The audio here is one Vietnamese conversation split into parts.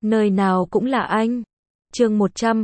Nơi nào cũng là anh. Chương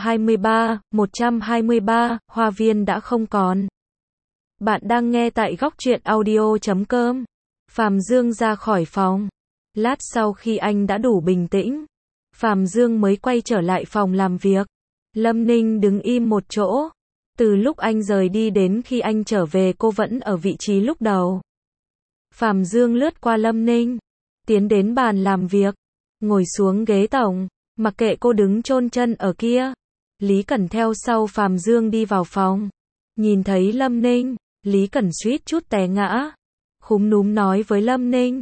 123, Hoa viên đã không còn. Bạn đang nghe tại góc truyện audio.com. Phạm Dương ra khỏi phòng. Lát sau khi anh đã đủ bình tĩnh, Phạm Dương mới quay trở lại phòng làm việc. Lâm Ninh đứng im một chỗ. Từ lúc anh rời đi đến khi anh trở về cô vẫn ở vị trí lúc đầu. Phạm Dương lướt qua Lâm Ninh, tiến đến bàn làm việc, ngồi xuống ghế tổng, mặc kệ cô đứng chôn chân ở kia. Lý Cẩn theo sau Phạm Dương đi vào phòng. Nhìn thấy Lâm Ninh, Lý Cẩn suýt chút té ngã. Khúm núm nói với Lâm Ninh.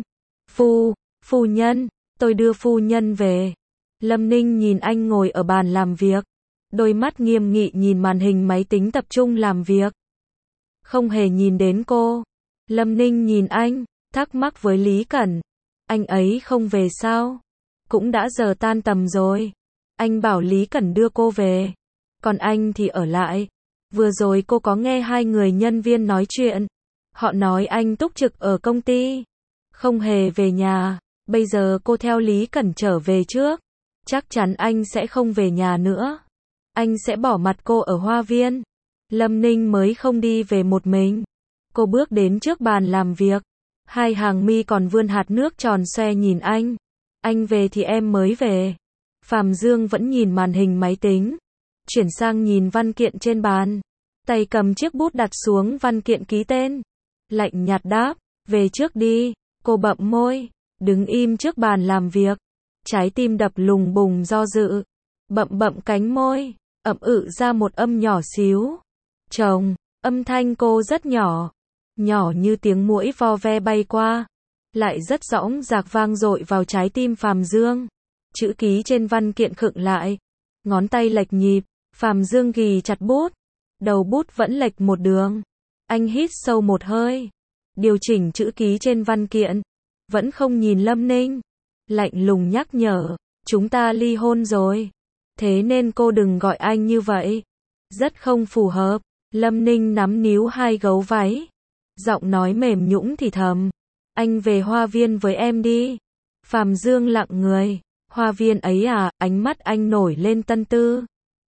Phu nhân, tôi đưa phu nhân về. Lâm Ninh nhìn anh ngồi ở bàn làm việc. Đôi mắt nghiêm nghị nhìn màn hình máy tính tập trung làm việc. Không hề nhìn đến cô. Lâm Ninh nhìn anh, thắc mắc với Lý Cẩn. Anh ấy không về sao? Cũng đã giờ tan tầm rồi. Anh bảo Lý Cẩn đưa cô về. Còn anh thì ở lại. Vừa rồi cô có nghe hai người nhân viên nói chuyện. Họ nói anh túc trực ở công ty, không hề về nhà. Bây giờ cô theo Lý Cẩn trở về trước. Chắc chắn anh sẽ không về nhà nữa. Anh sẽ bỏ mặt cô ở hoa viên. Lâm Ninh mới không đi về một mình. Cô bước đến trước bàn làm việc. Hai hàng mi còn vươn hạt nước tròn xoe nhìn anh. Anh về thì em mới về. Phạm Dương vẫn nhìn màn hình máy tính. Chuyển sang nhìn văn kiện trên bàn. Tay cầm chiếc bút đặt xuống văn kiện ký tên. Lạnh nhạt đáp, về trước đi. Cô bậm môi, đứng im trước bàn làm việc. Trái tim đập lùng bùng do dự. Bậm cánh môi, ậm ra một âm nhỏ xíu. Chồng, âm thanh cô rất nhỏ. Nhỏ như tiếng muỗi vo ve bay qua. Lại rất dõng dạc vang dội vào trái tim Phạm Dương. Chữ ký trên văn kiện khựng lại. Ngón tay lệch nhịp, Phạm Dương ghì chặt bút. Đầu bút vẫn lệch một đường. Anh hít sâu một hơi. Điều chỉnh chữ ký trên văn kiện. Vẫn không nhìn Lâm Ninh. Lạnh lùng nhắc nhở. Chúng ta ly hôn rồi. Thế nên cô đừng gọi anh như vậy. Rất không phù hợp. Lâm Ninh nắm níu hai gấu váy. Giọng nói mềm nhũn thì thầm. Anh về hoa viên với em đi. Phạm Dương lặng người. Hoa viên ấy à? Ánh mắt anh nổi lên tân tư.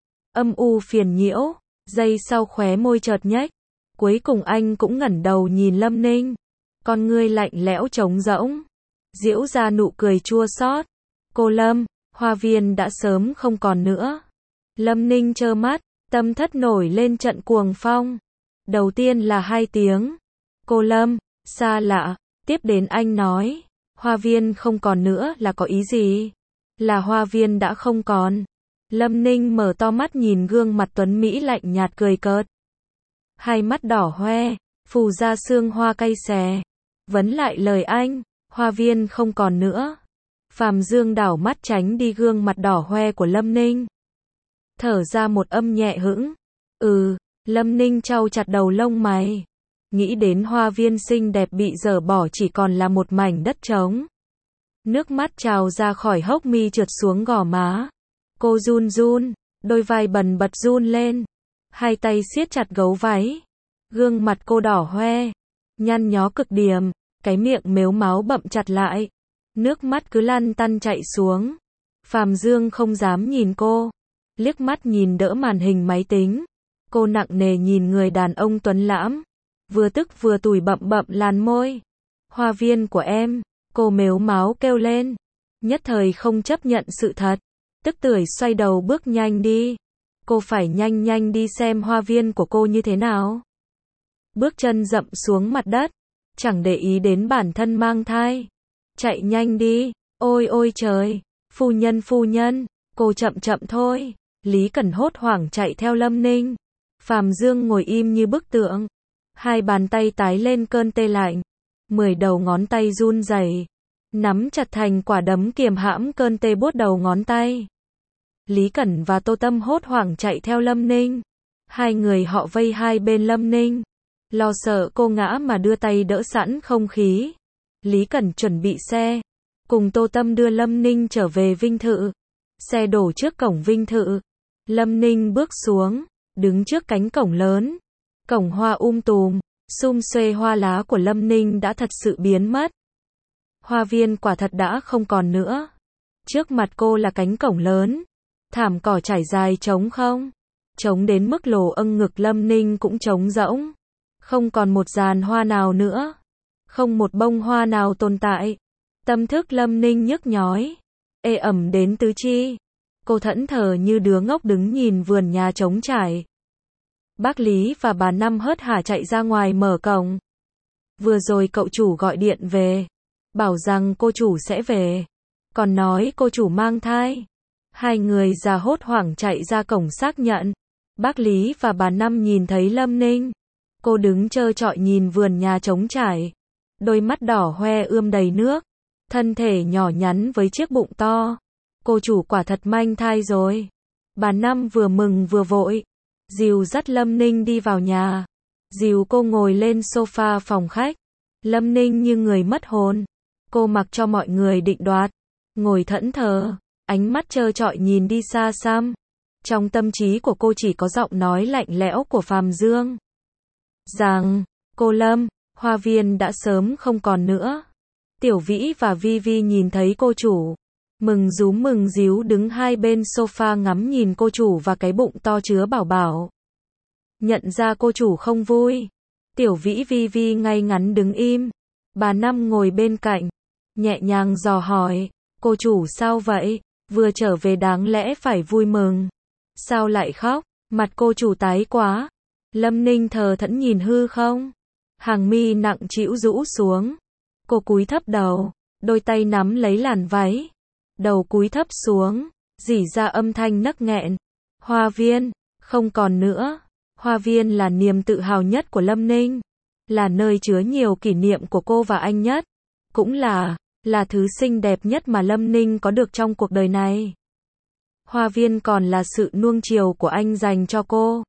Âm u phiền nhiễu. Giây sau khóe môi chợt nhếch. Cuối cùng anh cũng ngẩng đầu nhìn Lâm Ninh. Con ngươi lạnh lẽo trống rỗng. Giễu ra nụ cười chua xót. Cô Lâm, hoa viên đã sớm không còn nữa. Lâm Ninh trơ mắt, tâm thất nổi lên trận cuồng phong. Đầu tiên là 2 tiếng. Cô Lâm, xa lạ. Tiếp đến anh nói. Hoa viên không còn nữa là có ý gì? Là hoa viên đã không còn. Lâm Ninh mở to mắt nhìn gương mặt tuấn Mỹ lạnh nhạt cười cợt. Hai mắt đỏ hoe, phù ra sương hoa cay xè. Vấn lại lời anh, hoa viên không còn nữa. Phạm Dương đảo mắt tránh đi gương mặt đỏ hoe của Lâm Ninh. Thở ra một âm nhẹ hững. Lâm Ninh trau chặt đầu lông mày. Nghĩ đến hoa viên xinh đẹp bị dở bỏ chỉ còn là một mảnh đất trống. Nước mắt trào ra khỏi hốc mi trượt xuống gò má. Cô run, đôi vai bần bật run lên. Hai tay siết chặt gấu váy. Gương mặt cô đỏ hoe, nhăn nhó cực điểm, cái miệng mếu máo bậm chặt lại. Nước mắt cứ lăn tăn chạy xuống. Phạm Dương không dám nhìn cô. Liếc mắt nhìn đỡ màn hình máy tính. Cô nặng nề nhìn người đàn ông tuấn lãm. Vừa tức vừa tủi bậm làn môi. Hoa viên của em, cô mếu máo kêu lên. Nhất thời không chấp nhận sự thật. Tức tưởi xoay đầu bước nhanh đi. Cô phải nhanh đi xem hoa viên của cô như thế nào. Bước chân dậm xuống mặt đất. Chẳng để ý đến bản thân mang thai. Chạy nhanh đi. Ôi trời. Phu nhân. Cô chậm thôi. Lý Cẩn hốt hoảng chạy theo Lâm Ninh. Phạm Dương ngồi im như bức tượng. Hai bàn tay tái lên cơn tê lạnh. 10 đầu ngón tay run rẩy. Nắm chặt thành quả đấm kiềm hãm cơn tê buốt đầu ngón tay. Lý Cẩn và Tô Tâm hốt hoảng chạy theo Lâm Ninh. Hai người họ vây hai bên Lâm Ninh. Lo sợ cô ngã mà đưa tay đỡ sẵn không khí. Lý Cẩn chuẩn bị xe. Cùng Tô Tâm đưa Lâm Ninh trở về Vinh Thự. Xe đổ trước cổng Vinh Thự. Lâm Ninh bước xuống. Đứng trước cánh cổng lớn. Cổng hoa tùm. Sum xuê hoa lá của Lâm Ninh đã thật sự biến mất. Hoa viên quả thật đã không còn nữa. Trước mặt cô là cánh cổng lớn, thảm cỏ trải dài trống không, trống đến mức lồ ngực Lâm Ninh cũng trống rỗng. Không còn một giàn hoa nào nữa, không một bông hoa nào tồn tại. Tâm thức Lâm Ninh nhức nhói, ê ẩm đến tứ chi. Cô thẫn thờ như đứa ngốc đứng nhìn vườn nhà trống trải. Bác Lý và bà Năm hớt hải chạy ra ngoài mở cổng. Vừa rồi cậu chủ gọi điện về, bảo rằng cô chủ sẽ về, còn nói cô chủ mang thai. Hai người già hốt hoảng chạy ra cổng xác nhận. Bác Lý và bà Năm nhìn thấy Lâm Ninh. Cô đứng trơ trọi nhìn vườn nhà trống trải. Đôi mắt đỏ hoe ươm đầy nước. Thân thể nhỏ nhắn với chiếc bụng to. Cô chủ quả thật mang thai rồi. Bà Năm vừa mừng vừa vội. Dìu dắt Lâm Ninh đi vào nhà. Dìu cô ngồi lên sofa phòng khách. Lâm Ninh như người mất hồn. Cô mặc cho mọi người định đoạt. Ngồi thẫn thờ, ánh mắt trơ trọi nhìn đi xa xăm. Trong tâm trí của cô chỉ có giọng nói lạnh lẽo của Phàm Dương. Rằng, cô Lâm, hoa viên đã sớm không còn nữa. Tiểu Vĩ và Vi Vi nhìn thấy cô chủ. Mừng rúm mừng ríu đứng hai bên sofa ngắm nhìn cô chủ và cái bụng to chứa bảo bảo. Nhận ra cô chủ không vui. Tiểu Vĩ Vi Vi ngay ngắn đứng im. Bà Năm ngồi bên cạnh, nhẹ nhàng dò hỏi. Cô chủ sao vậy? Vừa trở về đáng lẽ phải vui mừng. Sao lại khóc? Mặt cô chủ tái quá. Lâm Ninh thờ thẫn nhìn hư không. Hàng mi nặng trĩu rũ xuống. Cô cúi thấp đầu, đôi tay nắm lấy làn váy. Đầu cúi thấp xuống, rỉ ra âm thanh nấc nghẹn. Hoa viên, không còn nữa. Hoa viên là niềm tự hào nhất của Lâm Ninh. Là nơi chứa nhiều kỷ niệm của cô và anh nhất. Cũng là thứ xinh đẹp nhất mà Lâm Ninh có được trong cuộc đời này. Hoa viên còn là sự nuông chiều của anh dành cho cô.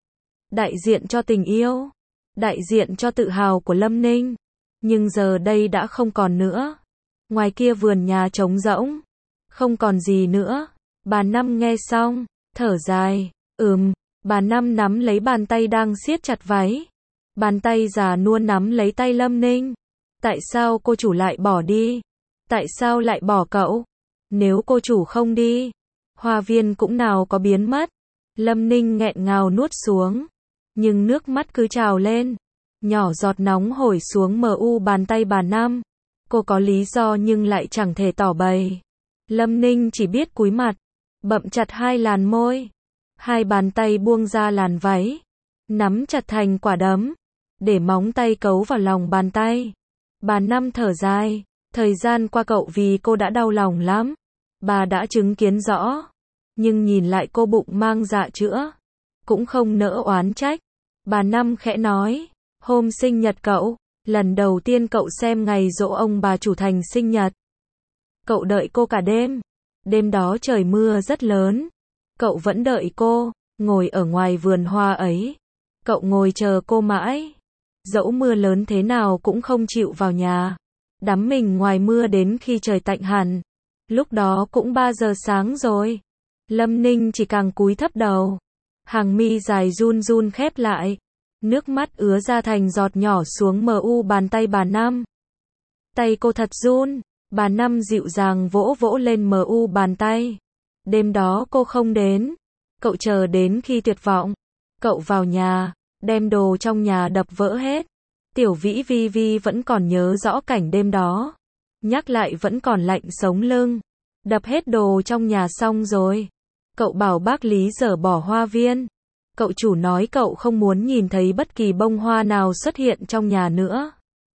Đại diện cho tình yêu. Đại diện cho tự hào của Lâm Ninh. Nhưng giờ đây đã không còn nữa. Ngoài kia vườn nhà trống rỗng. Không còn gì nữa. Bà Năm nghe xong, thở dài. Bà Năm nắm lấy bàn tay đang siết chặt váy. Bàn tay già nua nắm lấy tay Lâm Ninh. Tại sao cô chủ lại bỏ đi? Tại sao lại bỏ cậu? Nếu cô chủ không đi, hoa viên cũng nào có biến mất. Lâm Ninh nghẹn ngào nuốt xuống. Nhưng nước mắt cứ trào lên. Nhỏ giọt nóng hổi xuống bàn tay bà Năm. Cô có lý do nhưng lại chẳng thể tỏ bày. Lâm Ninh chỉ biết cúi mặt, bậm chặt hai làn môi. Hai bàn tay buông ra làn váy, nắm chặt thành quả đấm, để móng tay cấu vào lòng bàn tay. Bà Năm thở dài, thời gian qua cậu vì cô đã đau lòng lắm. Bà đã chứng kiến rõ, nhưng nhìn lại cô bụng mang dạ chữa, cũng không nỡ oán trách. Bà Năm khẽ nói, hôm sinh nhật cậu, lần đầu tiên cậu xem ngày giỗ ông bà chủ thành sinh nhật. Cậu đợi cô cả đêm. Đêm đó trời mưa rất lớn. Cậu vẫn đợi cô, ngồi ở ngoài vườn hoa ấy. Cậu ngồi chờ cô mãi. Dẫu mưa lớn thế nào cũng không chịu vào nhà. Đắm mình ngoài mưa đến khi trời tạnh hẳn. Lúc đó cũng 3 giờ sáng rồi. Lâm Ninh chỉ càng cúi thấp đầu. Hàng mi dài run run khép lại. Nước mắt ứa ra thành giọt nhỏ xuống bàn tay bà Năm. Tay cô thật run. Bà Năm dịu dàng vỗ vỗ lên bàn tay. Đêm đó cô không đến. Cậu chờ đến khi tuyệt vọng. Cậu vào nhà, đem đồ trong nhà đập vỡ hết. Tiểu Vĩ Vi Vi vẫn còn nhớ rõ cảnh đêm đó. Nhắc lại vẫn còn lạnh sống lưng. Đập hết đồ trong nhà xong rồi. Cậu bảo bác Lý dỡ bỏ hoa viên. Cậu chủ nói cậu không muốn nhìn thấy bất kỳ bông hoa nào xuất hiện trong nhà nữa.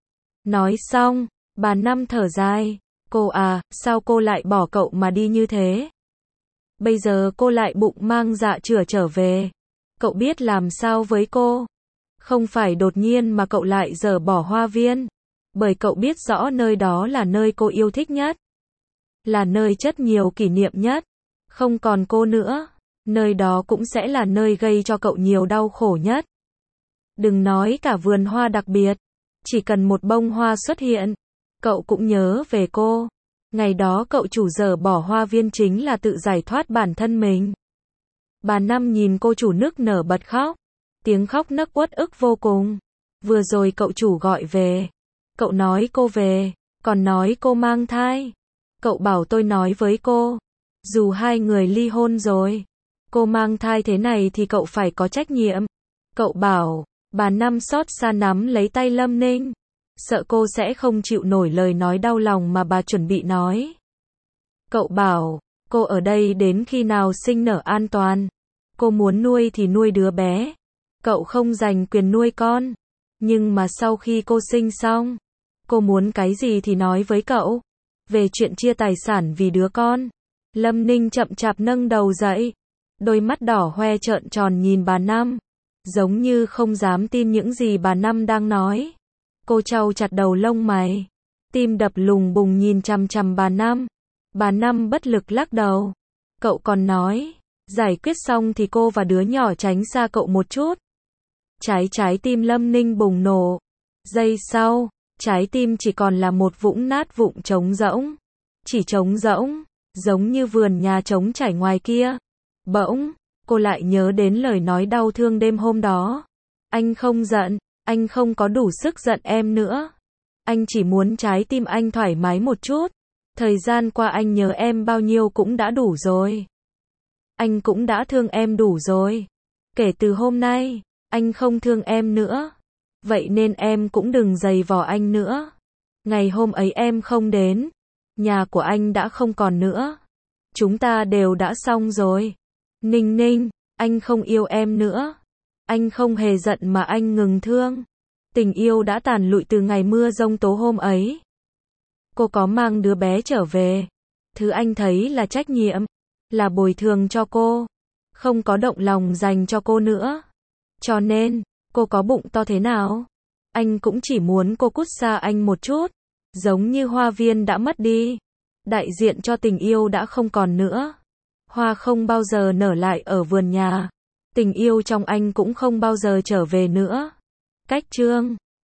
Nói xong, bà Năm thở dài. Cô à, sao cô lại bỏ cậu mà đi như thế? Bây giờ cô lại bụng mang dạ chửa trở về. Cậu biết làm sao với cô? Không phải đột nhiên mà cậu lại dỡ bỏ hoa viên. Bởi cậu biết rõ nơi đó là nơi cô yêu thích nhất. Là nơi chất nhiều kỷ niệm nhất. Không còn cô nữa. Nơi đó cũng sẽ là nơi gây cho cậu nhiều đau khổ nhất. Đừng nói cả vườn hoa đặc biệt. Chỉ cần một bông hoa xuất hiện, cậu cũng nhớ về cô. Ngày đó cậu chủ dỡ bỏ hoa viên chính là tự giải thoát bản thân mình. Bà Năm nhìn cô chủ nức nở bật khóc. Tiếng khóc nấc uất ức vô cùng. Vừa rồi cậu chủ gọi về. Cậu nói cô về, còn nói cô mang thai. Cậu bảo tôi nói với cô. Dù hai người ly hôn rồi, cô mang thai thế này thì cậu phải có trách nhiệm. Cậu bảo, bà Năm xót xa nắm lấy tay Lâm Ninh. Sợ cô sẽ không chịu nổi lời nói đau lòng mà bà chuẩn bị nói. Cậu bảo, cô ở đây đến khi nào sinh nở an toàn. Cô muốn nuôi thì nuôi đứa bé. Cậu không giành quyền nuôi con. Nhưng mà sau khi cô sinh xong, cô muốn cái gì thì nói với cậu. Về chuyện chia tài sản vì đứa con. Lâm Ninh chậm chạp nâng đầu dậy. Đôi mắt đỏ hoe trợn tròn nhìn bà Năm. Giống như không dám tin những gì bà Năm đang nói. Cô trao chặt đầu lông mày. Tim đập lùng bùng nhìn chằm chằm bà Năm. Bà Năm bất lực lắc đầu. Cậu còn nói, giải quyết xong thì cô và đứa nhỏ tránh xa cậu một chút. Trái tim Lâm Ninh bùng nổ. Giây sau, trái tim chỉ còn là một vũng nát vụn trống rỗng. Chỉ trống rỗng, giống như vườn nhà trống trải ngoài kia. Bỗng, cô lại nhớ đến lời nói đau thương đêm hôm đó. Anh không giận, anh không có đủ sức giận em nữa. Anh chỉ muốn trái tim anh thoải mái một chút. Thời gian qua anh nhớ em bao nhiêu cũng đã đủ rồi. Anh cũng đã thương em đủ rồi. Kể từ hôm nay, anh không thương em nữa. Vậy nên em cũng đừng giày vò anh nữa. Ngày hôm ấy em không đến. Nhà của anh đã không còn nữa. Chúng ta đều đã xong rồi. Ninh Ninh, anh không yêu em nữa. Anh không hề giận mà anh ngừng thương. Tình yêu đã tàn lụi từ ngày mưa giông tố hôm ấy. Cô có mang đứa bé trở về. Thứ anh thấy là trách nhiệm, là bồi thường cho cô. Không có động lòng dành cho cô nữa. Cho nên, cô có bụng to thế nào, anh cũng chỉ muốn cô cút xa anh một chút. Giống như hoa viên đã mất đi. Đại diện cho tình yêu đã không còn nữa. Hoa không bao giờ nở lại ở vườn nhà. Tình yêu trong anh cũng không bao giờ trở về nữa. Cách chương